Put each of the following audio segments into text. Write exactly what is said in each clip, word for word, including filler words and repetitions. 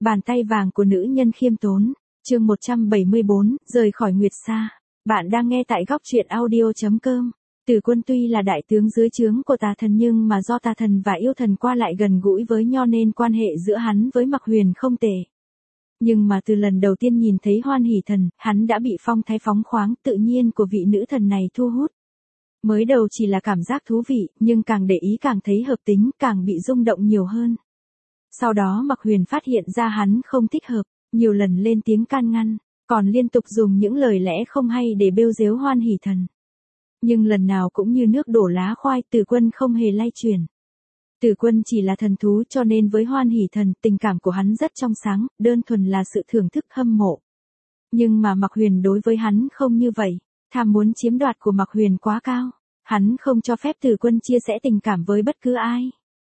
Bàn tay vàng của nữ nhân khiêm tốn. Chương một trăm bảy mươi bốn, rời khỏi Nguyệt Sa. Bạn đang nghe tại góc truyện audio chấm com. Từ Quân tuy là đại tướng dưới trướng của Tà Thần nhưng mà do Tà Thần và yêu thần qua lại gần gũi với nhau nên quan hệ giữa hắn với Mạc Huyền không tệ. Nhưng mà từ lần đầu tiên nhìn thấy Hoan Hỷ Thần, hắn đã bị phong thái phóng khoáng tự nhiên của vị nữ thần này thu hút. Mới đầu chỉ là cảm giác thú vị, nhưng càng để ý càng thấy hợp tính, càng bị rung động nhiều hơn. Sau đó Mạc Huyền phát hiện ra hắn không thích hợp, nhiều lần lên tiếng can ngăn, còn liên tục dùng những lời lẽ không hay để bêu dếu Hoan Hỷ Thần. Nhưng lần nào cũng như nước đổ lá khoai, Từ Quân không hề lay chuyển. Từ Quân chỉ là thần thú cho nên với Hoan Hỷ Thần, tình cảm của hắn rất trong sáng, đơn thuần là sự thưởng thức hâm mộ. Nhưng mà Mạc Huyền đối với hắn không như vậy, tham muốn chiếm đoạt của Mạc Huyền quá cao, hắn không cho phép Từ Quân chia sẻ tình cảm với bất cứ ai.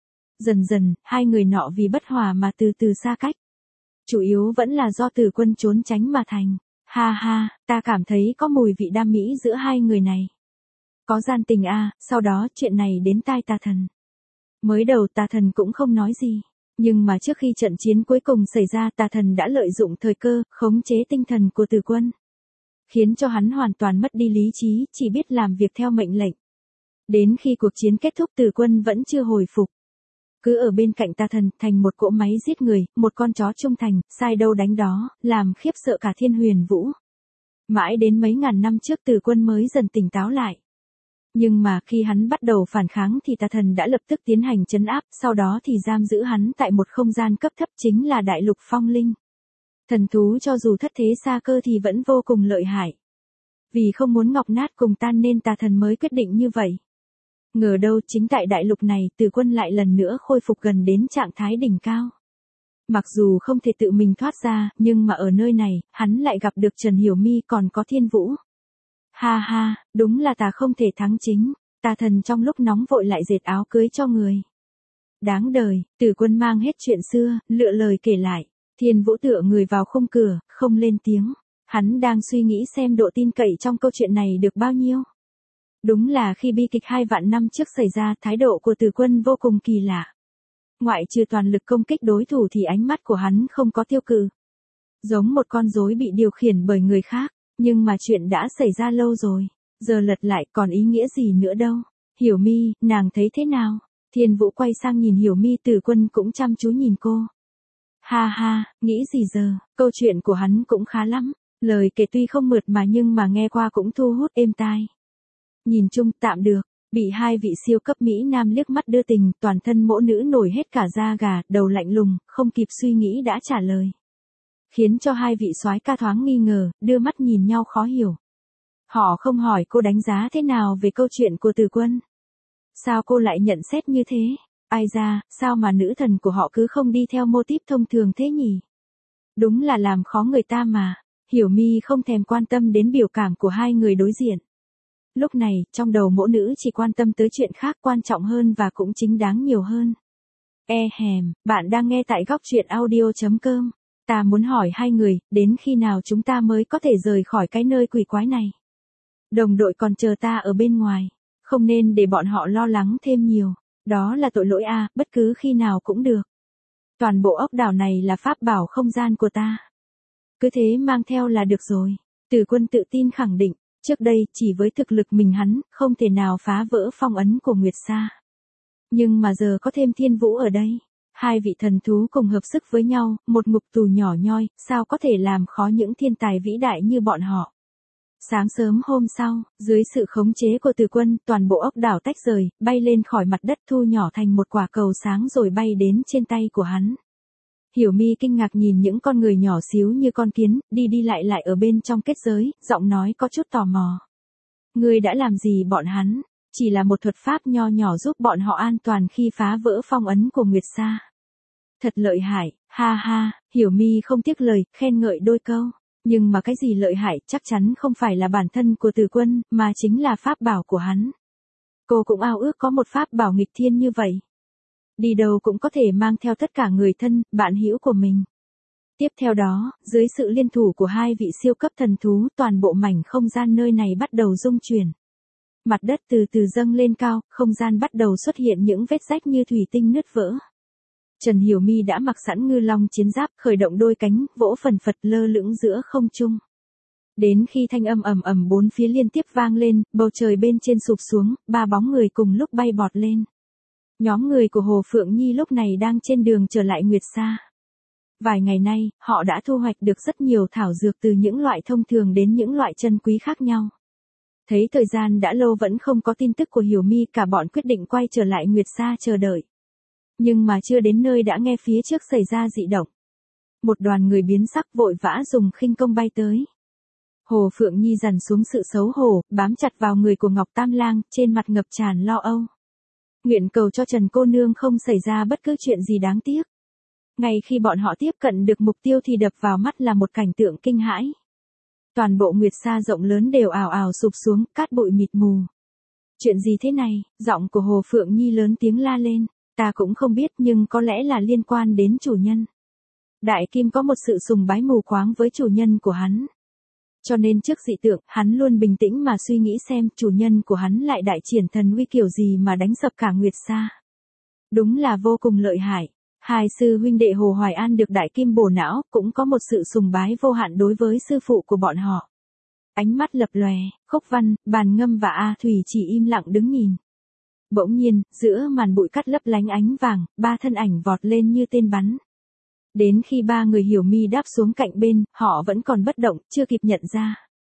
Dần dần, hai người nọ vì bất hòa mà từ từ xa cách. Chủ yếu vẫn là do Từ Quân trốn tránh mà thành. Ha ha, ta cảm thấy có mùi vị đam mỹ giữa hai người này. Có gian tình à, sau đó chuyện này đến tai Tà Thần. Mới đầu Tà Thần cũng không nói gì. Nhưng mà trước khi trận chiến cuối cùng xảy ra, Tà Thần đã lợi dụng thời cơ, khống chế tinh thần của Từ Quân. Khiến cho hắn hoàn toàn mất đi lý trí, chỉ biết làm việc theo mệnh lệnh. Đến khi cuộc chiến kết thúc, Từ Quân vẫn chưa hồi phục. Cứ ở bên cạnh Tà Thần, thành một cỗ máy giết người, một con chó trung thành, sai đâu đánh đó, làm khiếp sợ cả Thiên Huyền Vũ. Mãi đến mấy ngàn năm trước Từ Quân mới dần tỉnh táo lại. Nhưng mà khi hắn bắt đầu phản kháng thì Tà Thần đã lập tức tiến hành trấn áp, sau đó thì giam giữ hắn tại một không gian cấp thấp chính là Đại Lục Phong Linh. Thần thú cho dù thất thế xa cơ thì vẫn vô cùng lợi hại. Vì không muốn ngọc nát cùng tan nên Tà Thần mới quyết định như vậy. Ngờ đâu chính tại đại lục này, Từ Quân lại lần nữa khôi phục gần đến trạng thái đỉnh cao. Mặc dù không thể tự mình thoát ra, nhưng mà ở nơi này, hắn lại gặp được Trần Hiểu Mi còn có Thiên Vũ. Ha ha, đúng là ta không thể thắng chính. Tà Thần trong lúc nóng vội lại dệt áo cưới cho người. Đáng đời, Từ Quân mang hết chuyện xưa, lựa lời kể lại. Thiên Vũ tựa người vào khung cửa, không lên tiếng. Hắn đang suy nghĩ xem độ tin cậy trong câu chuyện này được bao nhiêu. Đúng là khi bi kịch hai vạn năm trước xảy ra, thái độ của Từ Quân vô cùng kỳ lạ. Ngoại trừ toàn lực công kích đối thủ thì ánh mắt của hắn không có tiêu cự. Giống một con rối bị điều khiển bởi người khác, nhưng mà chuyện đã xảy ra lâu rồi, giờ lật lại còn ý nghĩa gì nữa đâu. Hiểu Mi, nàng thấy thế nào? Thiên Vũ quay sang nhìn Hiểu Mi, Từ Quân cũng chăm chú nhìn cô. Ha ha, nghĩ gì giờ, câu chuyện của hắn cũng khá lắm, lời kể tuy không mượt mà nhưng mà nghe qua cũng thu hút êm tai. Nhìn chung tạm được, bị hai vị siêu cấp Mỹ Nam liếc mắt đưa tình, toàn thân mỗ nữ nổi hết cả da gà, đầu lạnh lùng, không kịp suy nghĩ đã trả lời. Khiến cho hai vị soái ca thoáng nghi ngờ, đưa mắt nhìn nhau khó hiểu. Họ không hỏi cô đánh giá thế nào về câu chuyện của Từ Quân. Sao cô lại nhận xét như thế? Ai ra, sao mà nữ thần của họ cứ không đi theo mô típ thông thường thế nhỉ? Đúng là làm khó người ta mà. Hiểu Mi không thèm quan tâm đến biểu cảm của hai người đối diện. Lúc này, trong đầu mỗ nữ chỉ quan tâm tới chuyện khác quan trọng hơn và cũng chính đáng nhiều hơn. E hèm, bạn đang nghe tại góc truyện audio chấm com. Ta muốn hỏi hai người, đến khi nào chúng ta mới có thể rời khỏi cái nơi quỷ quái này? Đồng đội còn chờ ta ở bên ngoài, không nên để bọn họ lo lắng thêm nhiều. Đó là tội lỗi a, bất cứ khi nào cũng được. Toàn bộ ốc đảo này là pháp bảo không gian của ta. Cứ thế mang theo là được rồi. Từ Quân tự tin khẳng định. Trước đây, chỉ với thực lực mình hắn, không thể nào phá vỡ phong ấn của Nguyệt Sa. Nhưng mà giờ có thêm Thiên Vũ ở đây. Hai vị thần thú cùng hợp sức với nhau, một ngục tù nhỏ nhoi, sao có thể làm khó những thiên tài vĩ đại như bọn họ. Sáng sớm hôm sau, dưới sự khống chế của Từ Quân, toàn bộ ốc đảo tách rời, bay lên khỏi mặt đất thu nhỏ thành một quả cầu sáng rồi bay đến trên tay của hắn. Hiểu Mi kinh ngạc nhìn những con người nhỏ xíu như con kiến, đi đi lại lại ở bên trong kết giới, giọng nói có chút tò mò. Ngươi đã làm gì bọn hắn? Chỉ là một thuật pháp nho nhỏ giúp bọn họ an toàn khi phá vỡ phong ấn của Nguyệt Sa. Thật lợi hại, ha ha, Hiểu Mi không tiếc lời, khen ngợi đôi câu. Nhưng mà cái gì lợi hại chắc chắn không phải là bản thân của Từ Quân, mà chính là pháp bảo của hắn. Cô cũng ao ước có một pháp bảo nghịch thiên như vậy. Đi đâu cũng có thể mang theo tất cả người thân, bạn hữu của mình. Tiếp theo đó, dưới sự liên thủ của hai vị siêu cấp thần thú, toàn bộ mảnh không gian nơi này bắt đầu rung chuyển. Mặt đất từ từ dâng lên cao, không gian bắt đầu xuất hiện những vết rách như thủy tinh nứt vỡ. Trần Hiểu Mi đã mặc sẵn ngư long chiến giáp, khởi động đôi cánh, vỗ phần phật lơ lửng giữa không trung. Đến khi thanh âm ầm ầm bốn phía liên tiếp vang lên, bầu trời bên trên sụp xuống, ba bóng người cùng lúc bay bọt lên. Nhóm người của Hồ Phượng Nhi lúc này đang trên đường trở lại Nguyệt Sa. Vài ngày nay, họ đã thu hoạch được rất nhiều thảo dược từ những loại thông thường đến những loại chân quý khác nhau. Thấy thời gian đã lâu vẫn không có tin tức của Hiểu Mi, cả bọn quyết định quay trở lại Nguyệt Sa chờ đợi. Nhưng mà chưa đến nơi đã nghe phía trước xảy ra dị động. Một đoàn người biến sắc vội vã dùng khinh công bay tới. Hồ Phượng Nhi dằn xuống sự xấu hổ, bám chặt vào người của Ngọc Tam Lang, trên mặt ngập tràn lo âu. Nguyện cầu cho Trần cô nương không xảy ra bất cứ chuyện gì đáng tiếc. Ngay khi bọn họ tiếp cận được mục tiêu thì đập vào mắt là một cảnh tượng kinh hãi. Toàn bộ Nguyệt Sa rộng lớn đều ào ào sụp xuống, cát bụi mịt mù. Chuyện gì thế này? Giọng của Hồ Phượng Nhi lớn tiếng la lên. Ta cũng không biết, nhưng có lẽ là liên quan đến chủ nhân. Đại Kim có một sự sùng bái mù quáng với chủ nhân của hắn. Cho nên trước dị tượng, hắn luôn bình tĩnh mà suy nghĩ xem chủ nhân của hắn lại đại triển thần uy kiểu gì mà đánh sập cả Nguyệt Sa. Đúng là vô cùng lợi hại. Hai sư huynh đệ Hồ Hoài An được Đại Kim bổ não, cũng có một sự sùng bái vô hạn đối với sư phụ của bọn họ. Ánh mắt lập lòe, Khúc Văn, Bàn Ngâm và A Thủy chỉ im lặng đứng nhìn. Bỗng nhiên, giữa màn bụi cát lấp lánh ánh vàng, ba thân ảnh vọt lên như tên bắn. Đến khi ba người Hiểu Mi đáp xuống cạnh bên, họ vẫn còn bất động, chưa kịp nhận ra.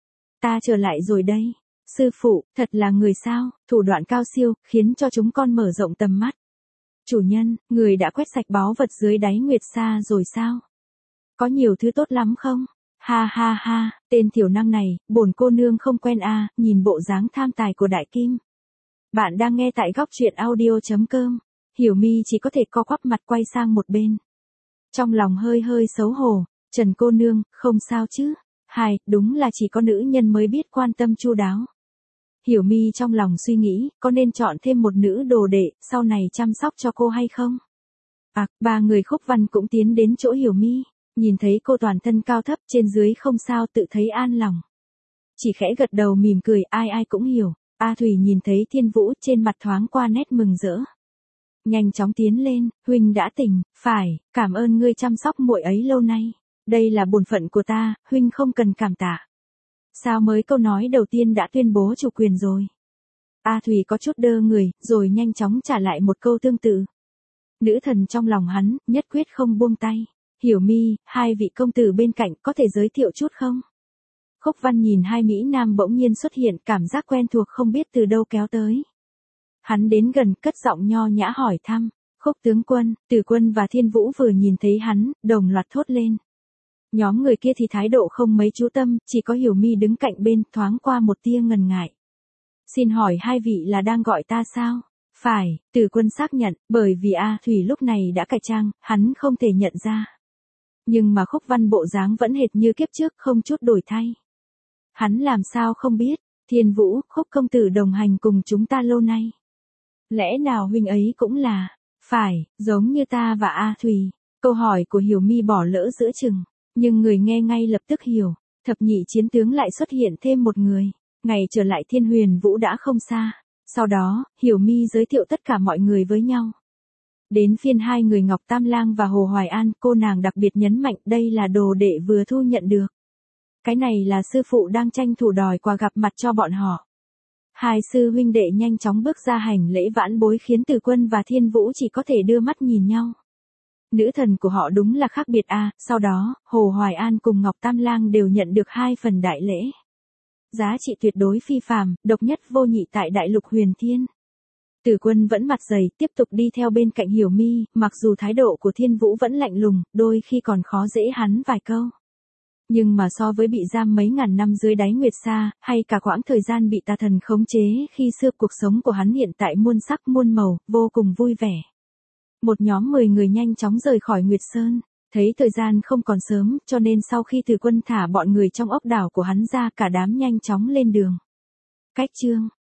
Ta trở lại rồi đây. Sư phụ, thật là người sao, thủ đoạn cao siêu, khiến cho chúng con mở rộng tầm mắt. Chủ nhân, người đã quét sạch báu vật dưới đáy Nguyệt Sa rồi sao? Có nhiều thứ tốt lắm không? Ha ha ha, tên tiểu năng này, bổn cô nương không quen a, à, nhìn bộ dáng tham tài của Đại Kim. Bạn đang nghe tại góc truyện audio chấm com. Hiểu Mi chỉ có thể co quắp mặt quay sang một bên. Trong lòng hơi hơi xấu hổ, Trần cô nương, không sao chứ? Hai, đúng là chỉ có nữ nhân mới biết quan tâm chu đáo. Hiểu Mi trong lòng suy nghĩ, có nên chọn thêm một nữ đồ đệ, sau này chăm sóc cho cô hay không? À, ba người Khúc Văn cũng tiến đến chỗ Hiểu Mi, nhìn thấy cô toàn thân cao thấp trên dưới không sao tự thấy an lòng. Chỉ khẽ gật đầu mỉm cười, ai ai cũng hiểu. A Thủy nhìn thấy Thiên Vũ trên mặt thoáng qua nét mừng rỡ. Nhanh chóng tiến lên, huynh đã tỉnh, phải, cảm ơn ngươi chăm sóc muội ấy lâu nay. Đây là bổn phận của ta, huynh không cần cảm tạ. Sao mới câu nói đầu tiên đã tuyên bố chủ quyền rồi? A Thủy có chút đơ người, rồi nhanh chóng trả lại một câu tương tự. Nữ thần trong lòng hắn, nhất quyết không buông tay. Hiểu Mi, hai vị công tử bên cạnh có thể giới thiệu chút không? Khúc Văn nhìn hai Mỹ Nam bỗng nhiên xuất hiện, cảm giác quen thuộc không biết từ đâu kéo tới. Hắn đến gần, cất giọng nho nhã hỏi thăm. Khúc tướng quân, Tử Quân và Thiên Vũ vừa nhìn thấy hắn, đồng loạt thốt lên. Nhóm người kia thì thái độ không mấy chú tâm, chỉ có Hiểu Mi đứng cạnh bên, thoáng qua một tia ngần ngại. Xin hỏi hai vị là đang gọi ta sao? Phải, Tử Quân xác nhận, bởi vì A Thủy lúc này đã cải trang, hắn không thể nhận ra. Nhưng mà Khúc Văn bộ dáng vẫn hệt như kiếp trước, không chút đổi thay. Hắn làm sao không biết, Thiên Vũ, Khúc công tử đồng hành cùng chúng ta lâu nay. Lẽ nào huynh ấy cũng là, phải, giống như ta và A Thủy? Câu hỏi của Hiểu Mi bỏ lỡ giữa chừng, nhưng người nghe ngay lập tức hiểu, thập nhị chiến tướng lại xuất hiện thêm một người. Ngày trở lại Thiên Huyền Vũ đã không xa, sau đó, Hiểu Mi giới thiệu tất cả mọi người với nhau. Đến phiên hai người Ngọc Tam Lang và Hồ Hoài An, cô nàng đặc biệt nhấn mạnh đây là đồ đệ vừa thu nhận được. Cái này là sư phụ đang tranh thủ đòi quà gặp mặt cho bọn họ. Hai sư huynh đệ nhanh chóng bước ra hành lễ vãn bối khiến Tử Quân và Thiên Vũ chỉ có thể đưa mắt nhìn nhau. Nữ thần của họ đúng là khác biệt a. À, sau đó, Hồ Hoài An cùng Ngọc Tam Lang đều nhận được hai phần đại lễ. Giá trị tuyệt đối phi phàm, độc nhất vô nhị tại đại lục Huyền Thiên. Tử Quân vẫn mặt dày, tiếp tục đi theo bên cạnh Hiểu Mi, mặc dù thái độ của Thiên Vũ vẫn lạnh lùng, đôi khi còn khó dễ hắn vài câu. Nhưng mà so với bị giam mấy ngàn năm dưới đáy Nguyệt Sa, hay cả quãng thời gian bị tà thần khống chế khi xưa, cuộc sống của hắn hiện tại muôn sắc muôn màu, vô cùng vui vẻ. Một nhóm mười người nhanh chóng rời khỏi Nguyệt Sơn, thấy thời gian không còn sớm, cho nên sau khi Tử Quân thả bọn người trong ốc đảo của hắn ra, cả đám nhanh chóng lên đường. Cách chương